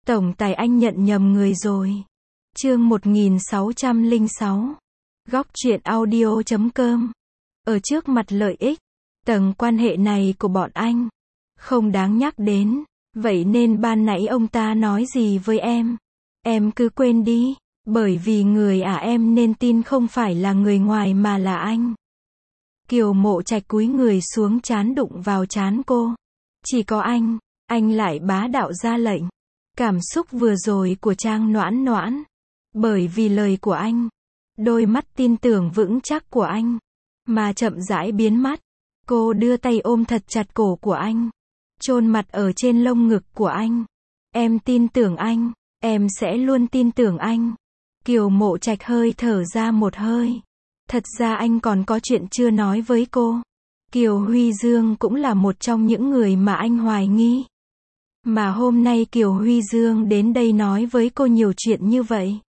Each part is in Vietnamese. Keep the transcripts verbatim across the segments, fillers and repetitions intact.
Tổng tài anh nhận nhầm người rồi. Chương một nghìn sáu trăm lẻ sáu. Góc truyện audio chấm com. Ở trước mặt lợi ích, tầng quan hệ này của bọn anh không đáng nhắc đến, vậy nên ban nãy ông ta nói gì với em? Em cứ quên đi, bởi vì người à em nên tin không phải là người ngoài mà là anh. Kiều Mộ Trạch cúi người xuống trán đụng vào trán cô. Chỉ có anh, anh lại bá đạo ra lệnh. Cảm xúc vừa rồi của Trang Noãn Noãn, bởi vì lời của anh, đôi mắt tin tưởng vững chắc của anh, mà chậm rãi biến mất. Cô đưa tay ôm thật chặt cổ của anh, chôn mặt ở trên lông ngực của anh. Em tin tưởng anh, em sẽ luôn tin tưởng anh. Kiều Mộ Trạch hơi thở ra một hơi. Thật ra anh còn có chuyện chưa nói với cô. Kiều Huy Dương cũng là một trong những người mà anh hoài nghi. Mà hôm nay Kiều Huy Dương đến đây nói với cô nhiều chuyện như vậy,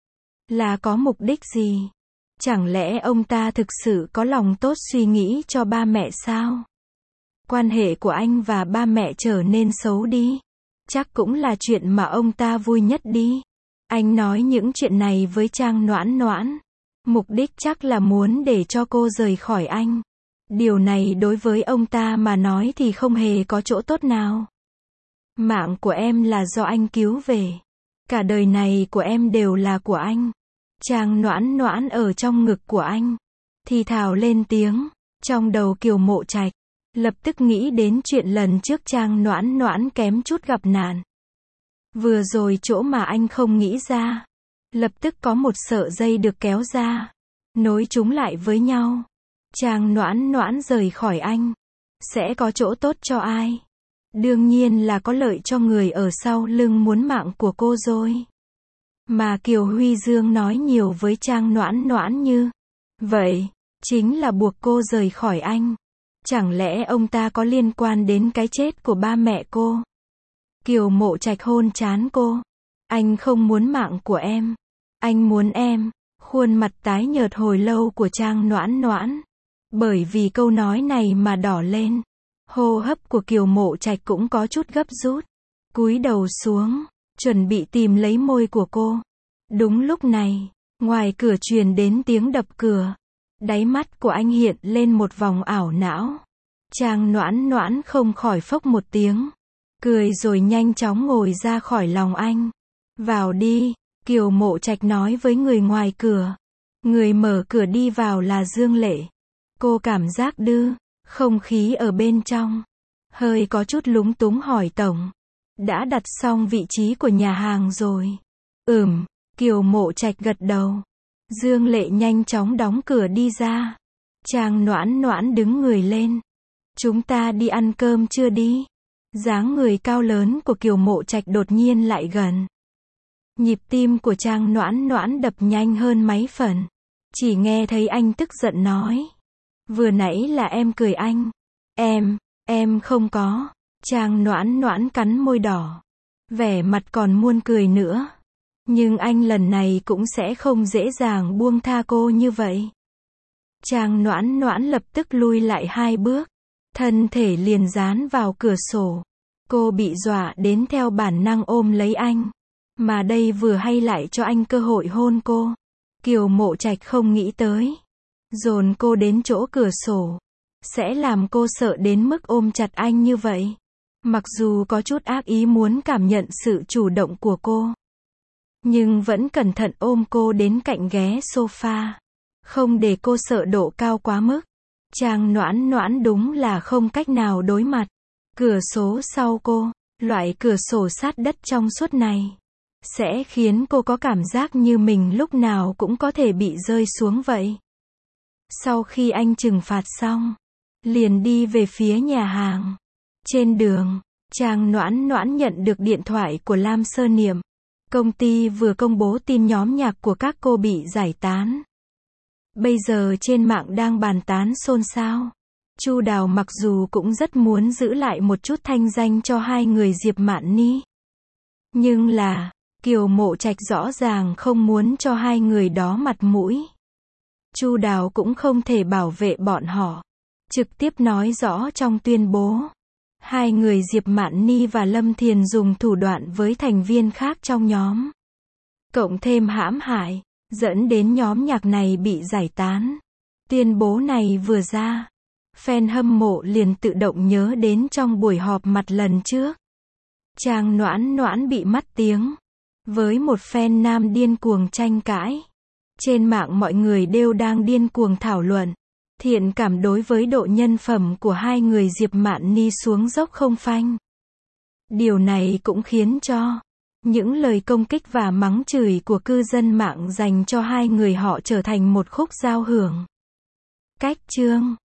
là có mục đích gì? Chẳng lẽ ông ta thực sự có lòng tốt suy nghĩ cho ba mẹ sao? Quan hệ của anh và ba mẹ trở nên xấu đi, chắc cũng là chuyện mà ông ta vui nhất đi. Anh nói những chuyện này với Trang Noãn Noãn, mục đích chắc là muốn để cho cô rời khỏi anh. Điều này đối với ông ta mà nói thì không hề có chỗ tốt nào. Mạng của em là do anh cứu về. Cả đời này của em đều là của anh. Trang Noãn Noãn ở trong ngực của anh, thì thào lên tiếng. Trong đầu Kiều Mộ Trạch lập tức nghĩ đến chuyện lần trước Trang Noãn Noãn kém chút gặp nạn. Vừa rồi chỗ mà anh không nghĩ ra, lập tức có một sợi dây được kéo ra, nối chúng lại với nhau. Trang Noãn Noãn rời khỏi anh, sẽ có chỗ tốt cho ai? Đương nhiên là có lợi cho người ở sau lưng muốn mạng của cô rồi. Mà Kiều Huy Dương nói nhiều với Trang Noãn Noãn như vậy, chính là buộc cô rời khỏi anh. Chẳng lẽ ông ta có liên quan đến cái chết của ba mẹ cô? Kiều Mộ Trạch hôn trán cô. Anh không muốn mạng của em, anh muốn em. Khuôn mặt tái nhợt hồi lâu của Trang Noãn Noãn, bởi vì câu nói này mà đỏ lên. Hô hấp của Kiều Mộ Trạch cũng có chút gấp rút, cúi đầu xuống, chuẩn bị tìm lấy môi của cô. Đúng lúc này, ngoài cửa truyền đến tiếng đập cửa. Đáy mắt của anh hiện lên một vòng ảo não. Trang Noãn Noãn không khỏi phốc một tiếng, cười rồi nhanh chóng ngồi ra khỏi lòng anh. Vào đi, Kiều Mộ Trạch nói với người ngoài cửa. Người mở cửa đi vào là Dương Lệ. Cô cảm giác đưa không khí ở bên trong hơi có chút lúng túng hỏi tổng, đã đặt xong vị trí của nhà hàng rồi? Ừm, Kiều Mộ Trạch gật đầu. Dương Lệ nhanh chóng đóng cửa đi ra. Trang Noãn Noãn đứng người lên. Chúng ta đi ăn cơm chưa đi? Dáng người cao lớn của Kiều Mộ Trạch đột nhiên lại gần. Nhịp tim của Trang Noãn Noãn đập nhanh hơn mấy phần. Chỉ nghe thấy anh tức giận nói. Vừa nãy là em cười anh. Em, em không có. Trang Noãn Noãn cắn môi đỏ, vẻ mặt còn muốn cười nữa. Nhưng anh lần này cũng sẽ không dễ dàng buông tha cô như vậy. Trang Noãn Noãn lập tức lui lại hai bước, thân thể liền dán vào cửa sổ. Cô bị dọa đến theo bản năng ôm lấy anh. Mà đây vừa hay lại cho anh cơ hội hôn cô. Kiều Mộ Trạch không nghĩ tới, dồn cô đến chỗ cửa sổ sẽ làm cô sợ đến mức ôm chặt anh như vậy. Mặc dù có chút ác ý muốn cảm nhận sự chủ động của cô, nhưng vẫn cẩn thận ôm cô đến cạnh ghế sofa, không để cô sợ độ cao quá mức. Trang Noãn Noãn đúng là không cách nào đối mặt. Cửa sổ sau cô, loại cửa sổ sát đất trong suốt này, sẽ khiến cô có cảm giác như mình lúc nào cũng có thể bị rơi xuống vậy. Sau khi anh trừng phạt xong, liền đi về phía nhà hàng. Trên đường, Trang Noãn Noãn nhận được điện thoại của Lam Sơ Niệm. Công ty vừa công bố tin nhóm nhạc của các cô bị giải tán. Bây giờ trên mạng đang bàn tán xôn xao. Chu Đào mặc dù cũng rất muốn giữ lại một chút thanh danh cho hai người Diệp Mạn Ni, nhưng là Kiều Mộ Trạch rõ ràng không muốn cho hai người đó mặt mũi. Chu Đào cũng không thể bảo vệ bọn họ, trực tiếp nói rõ trong tuyên bố. Hai người Diệp Mạn Ni và Lâm Thiền dùng thủ đoạn với thành viên khác trong nhóm. Cộng thêm hãm hại, dẫn đến nhóm nhạc này bị giải tán. Tuyên bố này vừa ra, fan hâm mộ liền tự động nhớ đến trong buổi họp mặt lần trước. Trang Noãn Noãn bị mất tiếng, với một fan nam điên cuồng tranh cãi. Trên mạng mọi người đều đang điên cuồng thảo luận, thiện cảm đối với độ nhân phẩm của hai người Diệp Mạn Ni xuống dốc không phanh. Điều này cũng khiến cho những lời công kích và mắng chửi của cư dân mạng dành cho hai người họ trở thành một khúc giao hưởng. Cách chương